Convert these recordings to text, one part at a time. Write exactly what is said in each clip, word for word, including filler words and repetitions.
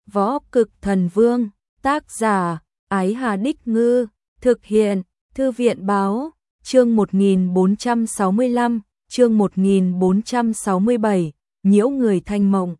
Võ Cực Thần Vương, tác giả, Ái Hà Đích Ngư, thực hiện, Thư viện Báo, chương một nghìn bốn trăm sáu mươi lăm, chương một nghìn bốn trăm sáu mươi bảy, nhiễu người thanh mộng.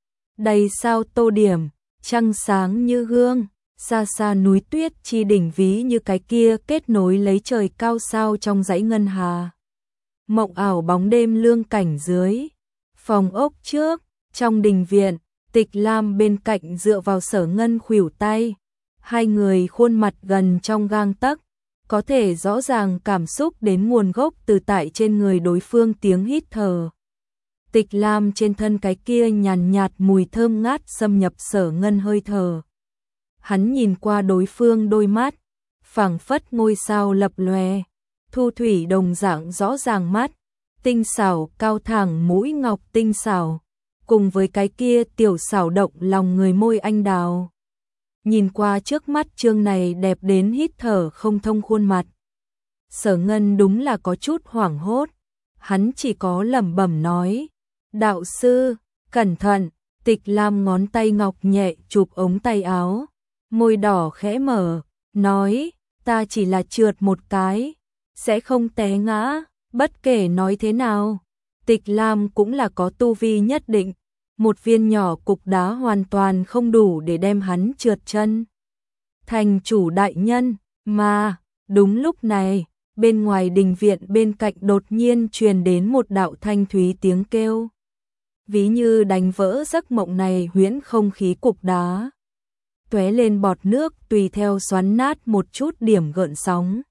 Đầy sao tô điểm, trăng sáng như gương, xa xa núi tuyết chi đỉnh ví như cái kia kết nối lấy trời cao sao trong dãy ngân hà. Mộng ảo bóng đêm lương cảnh dưới, phòng ốc trước, trong đình viện, Tịch Lam bên cạnh dựa vào Sở Ngân khuỷu tay, hai người khuôn mặt gần trong gang tấc, có thể rõ ràng cảm xúc đến nguồn gốc từ tại trên người đối phương tiếng hít thở. Tịch Lam trên thân cái kia nhàn nhạt mùi thơm ngát xâm nhập Sở Ngân hơi thở. Hắn nhìn qua đối phương đôi mắt, phảng phất ngôi sao lập lòe, thu thủy đồng dạng rõ ràng mắt, tinh xảo cao thẳng mũi ngọc tinh xảo, cùng với cái kia tiểu xảo động lòng người môi anh đào. Nhìn qua trước mắt chương này đẹp đến hít thở không thông khuôn mặt. Sở Ngân đúng là có chút hoảng hốt, hắn chỉ có lẩm bẩm nói, đạo sư, cẩn thận. Tịch Lam ngón tay ngọc nhẹ chụp ống tay áo, môi đỏ khẽ mở, nói, ta chỉ là trượt một cái, sẽ không té ngã, bất kể nói thế nào. Tịch Lam cũng là có tu vi nhất định, một viên nhỏ cục đá hoàn toàn không đủ để đem hắn trượt chân. Thành chủ đại nhân, mà, đúng lúc này, bên ngoài đình viện bên cạnh đột nhiên truyền đến một đạo thanh thúy tiếng kêu. Ví như đánh vỡ giấc mộng này huyễn không khí cục đá. Tóe lên bọt nước tùy theo xoắn nát một chút điểm gợn sóng.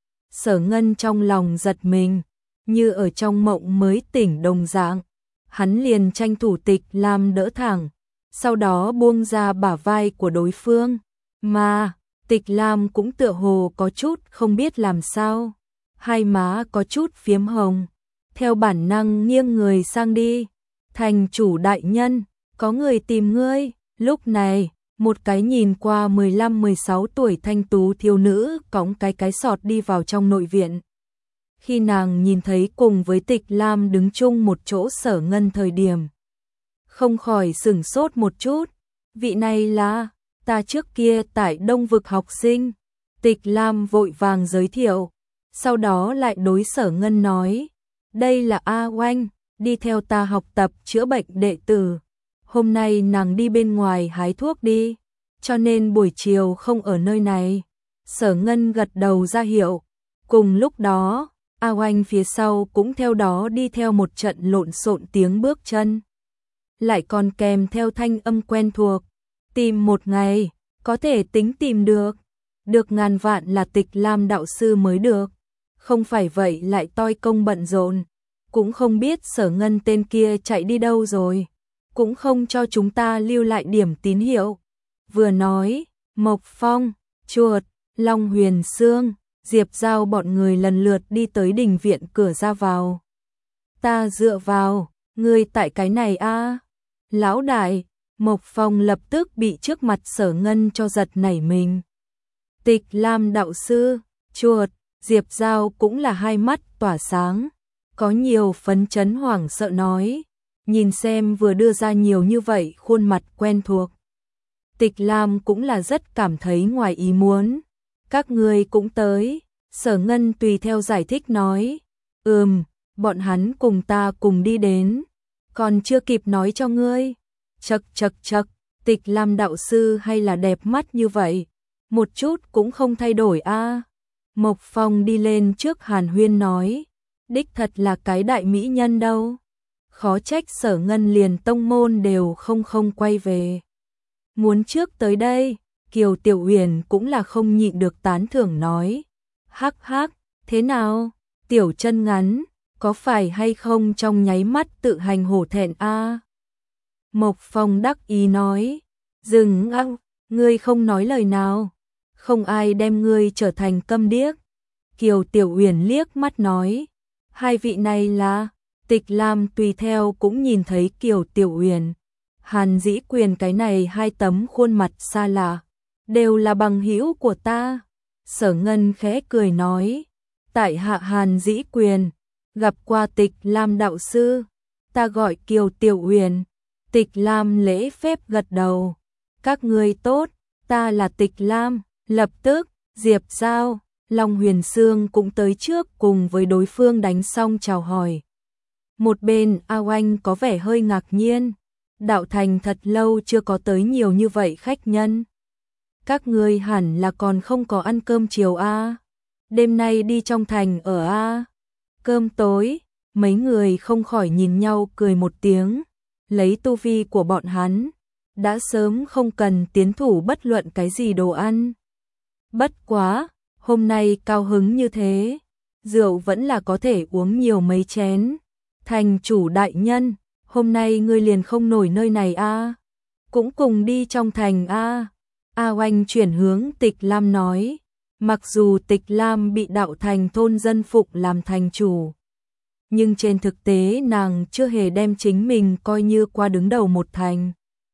Sở Ngân trong lòng giật mình, như ở trong mộng mới tỉnh đồng dạng. Hắn liền tranh thủ Tịch Lam đỡ thẳng, sau đó buông ra bả vai của đối phương. Mà, Tịch Lam cũng tựa hồ có chút không biết làm sao. Hai má có chút phiếm hồng, theo bản năng nghiêng người sang đi. Thành chủ đại nhân, có người tìm ngươi. Lúc này, một cái nhìn qua mười lăm mười sáu tuổi thanh tú thiếu nữ cõng cái cái sọt đi vào trong nội viện. Khi nàng nhìn thấy cùng với Tịch Lam đứng chung một chỗ Sở Ngân thời điểm, không khỏi sửng sốt một chút. Vị này là ta trước kia tại Đông Vực học sinh. Tịch Lam vội vàng giới thiệu, sau đó lại đối Sở Ngân nói, đây là A Oanh, đi theo ta học tập chữa bệnh đệ tử. Hôm nay nàng đi bên ngoài hái thuốc đi, cho nên buổi chiều không ở nơi này. Sở Ngân gật đầu ra hiệu. Cùng lúc đó, A Oanh phía sau cũng theo đó đi theo một trận lộn xộn tiếng bước chân. Lại còn kèm theo thanh âm quen thuộc. Tìm một ngày, có thể tính tìm được. Được ngàn vạn là Tịch Lam đạo sư mới được. Không phải vậy lại toi công bận rộn. Cũng không biết Sở Ngân tên kia chạy đi đâu rồi. Cũng không cho chúng ta lưu lại điểm tín hiệu. Vừa nói, Mộc Phong, Chuột, Long Huyền Sương, Diệp Giao bọn người lần lượt đi tới đình viện cửa ra vào. Ta dựa vào, ngươi tại cái này a à? Lão đại, Mộc Phong lập tức bị trước mặt Sở Ngân cho giật nảy mình. Tịch Lam đạo sư, Chuột, Diệp Giao cũng là hai mắt tỏa sáng, có nhiều phấn chấn hoảng sợ nói, nhìn xem vừa đưa ra nhiều như vậy khuôn mặt quen thuộc. Tịch Lam cũng là rất cảm thấy ngoài ý muốn. Các ngươi cũng tới. Sở Ngân tùy theo giải thích nói, ừm, bọn hắn cùng ta cùng đi đến, còn chưa kịp nói cho ngươi. Chậc chậc chậc, Tịch Lam đạo sư hay là đẹp mắt như vậy, một chút cũng không thay đổi a. À. Mộc Phong đi lên trước Hàn Huyên nói, đích thật là cái đại mỹ nhân đâu. Khó trách Sở Ngân liền tông môn đều không không quay về. Muốn trước tới đây, Kiều Tiểu Huyền cũng là không nhịn được tán thưởng nói, hắc hắc, thế nào, tiểu chân ngắn, có phải hay không trong nháy mắt tự hành hổ thẹn a? À? Mộc Phong đắc ý nói, dừng ăng, ngươi không nói lời nào, không ai đem ngươi trở thành câm điếc. Kiều Tiểu Huyền liếc mắt nói, hai vị này là. Tịch Lam tùy theo cũng nhìn thấy Kiều Tiểu Huyền, Hàn Dĩ Quyền cái này hai tấm khuôn mặt xa lạ, đều là bằng hữu của ta. Sở Ngân khẽ cười nói, tại hạ Hàn Dĩ Quyền, gặp qua Tịch Lam đạo sư, ta gọi Kiều Tiểu Huyền. Tịch Lam lễ phép gật đầu, Các ngươi tốt, ta là Tịch Lam. Lập tức, Diệp Giao, Long Huyền Sương cũng tới trước cùng với đối phương đánh xong chào hỏi. Một bên A Oanh có vẻ hơi ngạc nhiên, đạo thành thật lâu chưa có tới nhiều như vậy khách nhân. Các ngươi hẳn là còn không có ăn cơm chiều a? Đêm nay đi trong thành ở a? Cơm tối, mấy người không khỏi nhìn nhau cười một tiếng, lấy tu vi của bọn hắn, đã sớm không cần tiến thủ bất luận cái gì đồ ăn. Bất quá, hôm nay cao hứng như thế, rượu vẫn là có thể uống nhiều mấy chén. Thành chủ đại nhân, hôm nay ngươi liền không nổi nơi này a? Cũng cùng đi trong thành a? A Oanh chuyển hướng Tịch Lam nói, mặc dù Tịch Lam bị đạo thành thôn dân phục làm thành chủ, nhưng trên thực tế nàng chưa hề đem chính mình coi như qua đứng đầu một thành.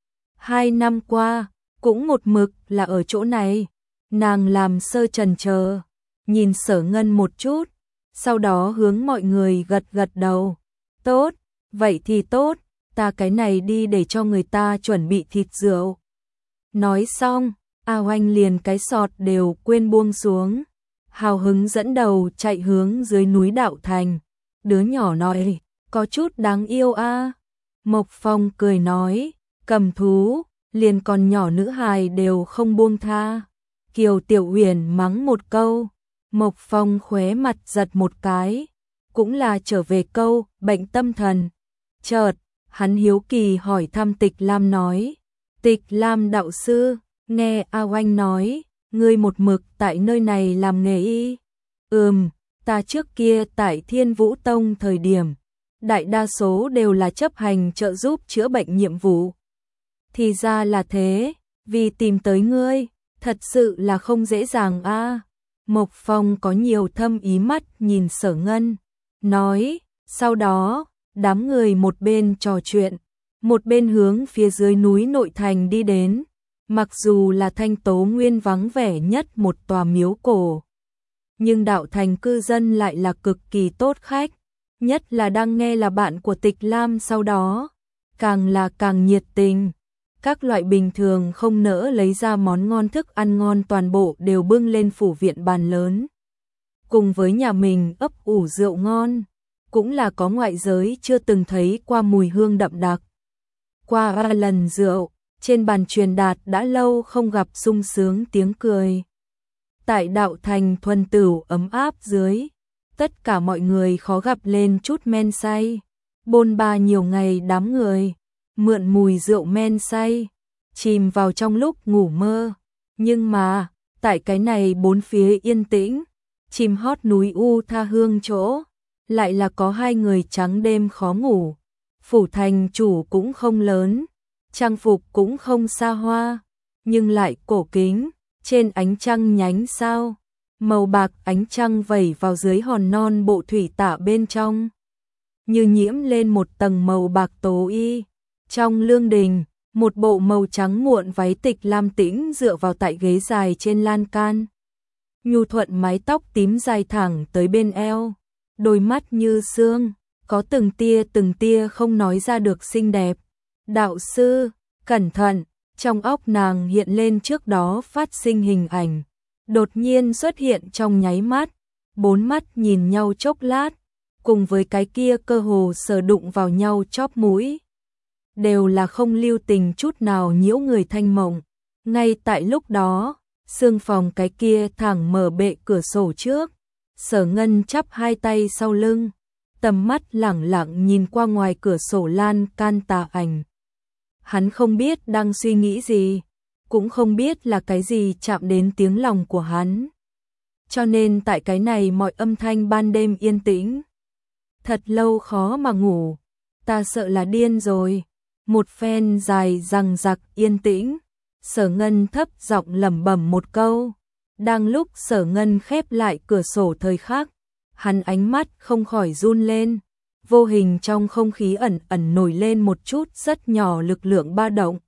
Hai năm qua, cũng một mực là ở chỗ này, nàng làm sơ chần chờ, nhìn Sở Ngân một chút, sau đó hướng mọi người gật gật đầu. Tốt, vậy thì tốt, ta cái này đi để cho người ta chuẩn bị thịt rượu. Nói xong, A Oanh liền cái sọt đều quên buông xuống, hào hứng dẫn đầu chạy hướng dưới núi đạo thành. Đứa nhỏ nói, có chút đáng yêu a. Mộc Phong cười nói, cầm thú, liền còn nhỏ nữ hài đều không buông tha. Kiều Tiểu Huyền mắng một câu, Mộc Phong khóe mặt giật một cái, cũng là trở về câu bệnh tâm thần. Chợt, hắn hiếu kỳ hỏi thăm Tịch Lam nói, Tịch Lam đạo sư, nghe A Oanh nói, ngươi một mực tại nơi này làm nghề y. Ừm, ta trước kia tại Thiên Vũ Tông thời điểm, đại đa số đều là chấp hành trợ giúp chữa bệnh nhiệm vụ. Thì ra là thế, vì tìm tới ngươi, thật sự là không dễ dàng a. Mộc Phong có nhiều thâm ý mắt nhìn Sở Ngân, nói, sau đó, đám người một bên trò chuyện, một bên hướng phía dưới núi nội thành đi đến. Mặc dù là Thanh Tố Nguyên vắng vẻ nhất một tòa miếu cổ, nhưng đạo thành cư dân lại là cực kỳ tốt khách, nhất là đang nghe là bạn của Tịch Lam sau đó, càng là càng nhiệt tình. Các loại bình thường không nỡ lấy ra món ngon thức ăn ngon toàn bộ đều bưng lên phủ viện bàn lớn. Cùng với nhà mình ấp ủ rượu ngon, cũng là có ngoại giới chưa từng thấy qua mùi hương đậm đặc. Qua ba lần rượu, trên bàn truyền đạt đã lâu không gặp sung sướng tiếng cười. Tại đạo thành thuần tửu ấm áp dưới, tất cả mọi người khó gặp lên chút men say. Bôn ba nhiều ngày đám người, mượn mùi rượu men say, chìm vào trong lúc ngủ mơ. Nhưng mà, tại cái này bốn phía yên tĩnh, chim hót núi u tha hương chỗ, lại là có hai người trắng đêm khó ngủ. Phủ thành chủ cũng không lớn, trang phục cũng không xa hoa, nhưng lại cổ kính, trên ánh trăng nhánh sao, màu bạc ánh trăng vẩy vào dưới hòn non bộ thủy tạ bên trong, như nhiễm lên một tầng màu bạc tố y. Trong lương đình, một bộ màu trắng muộn váy Tịch Lam tĩnh dựa vào tại ghế dài trên lan can. Nhu thuận mái tóc tím dài thẳng tới bên eo, đôi mắt như sương, có từng tia từng tia không nói ra được xinh đẹp. Đạo sư, cẩn thận, trong óc nàng hiện lên trước đó phát sinh hình ảnh, đột nhiên xuất hiện trong nháy mắt, bốn mắt nhìn nhau chốc lát, cùng với cái kia cơ hồ sờ đụng vào nhau chóp mũi, đều là không lưu tình chút nào nhiễu người thanh mộng. Ngay tại lúc đó, sương phòng cái kia thẳng mở bệ cửa sổ trước, Sở Ngân chắp hai tay sau lưng, tầm mắt lẳng lặng nhìn qua ngoài cửa sổ lan can tà ảnh. Hắn không biết đang suy nghĩ gì, cũng không biết là cái gì chạm đến tiếng lòng của hắn. Cho nên tại cái này mọi âm thanh ban đêm yên tĩnh, thật lâu khó mà ngủ, ta sợ là điên rồi. Một phen dài dằng dặc yên tĩnh, Sở Ngân thấp giọng lẩm bẩm một câu. Đang lúc Sở Ngân khép lại cửa sổ thời khắc, hắn ánh mắt không khỏi run lên, vô hình trong không khí ẩn ẩn nổi lên một chút rất nhỏ lực lượng ba động.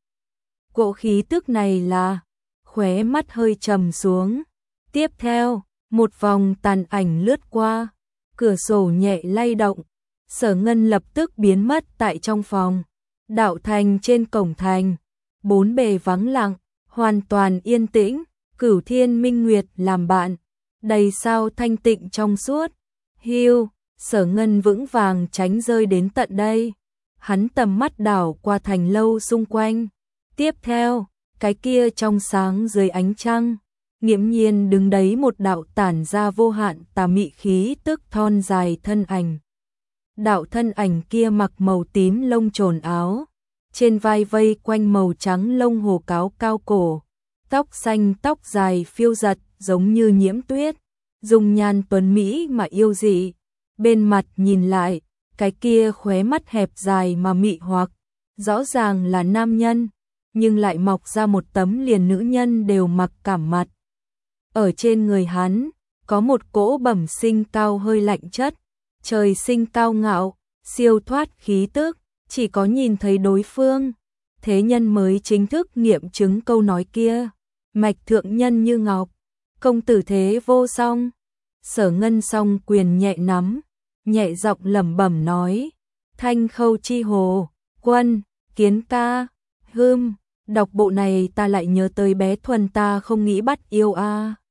Cỗ khí tức này là, khóe mắt hơi trầm xuống. Tiếp theo, một vòng tàn ảnh lướt qua, cửa sổ nhẹ lay động, Sở Ngân lập tức biến mất tại trong phòng. Đạo thành trên cổng thành, bốn bề vắng lặng, hoàn toàn yên tĩnh, Cửu Thiên Minh Nguyệt làm bạn, đầy sao thanh tịnh trong suốt. Hưu, Sở Ngân vững vàng tránh rơi đến tận đây. Hắn tầm mắt đảo qua thành lâu xung quanh. Tiếp theo, cái kia trong sáng dưới ánh trăng, nghiễm nhiên đứng đấy một đạo tản ra vô hạn tà mị khí tức thon dài thân ảnh. Đạo thân ảnh kia mặc màu tím lông trồn áo, trên vai vây quanh màu trắng lông hồ cáo cao cổ, tóc xanh tóc dài phiêu giật giống như nhiễm tuyết, dung nhan tuấn mỹ mà yêu dị. Bên mặt nhìn lại, cái kia khóe mắt hẹp dài mà mị hoặc, rõ ràng là nam nhân, nhưng lại mọc ra một tấm liền nữ nhân đều mặc cảm mặt. Ở trên người hắn, có một cỗ bẩm sinh cao hơi lạnh chất, trời sinh cao ngạo, siêu thoát khí tức, chỉ có nhìn thấy đối phương, thế nhân mới chính thức nghiệm chứng câu nói kia, mạch thượng nhân như ngọc, công tử thế vô song. Sở Ngân song quyền nhẹ nắm, nhẹ giọng lẩm bẩm nói, Thanh Khâu chi hồ, Quân, Kiến ca, hưm, đọc bộ này ta lại nhớ tới bé Thuần ta không nghĩ bắt yêu a.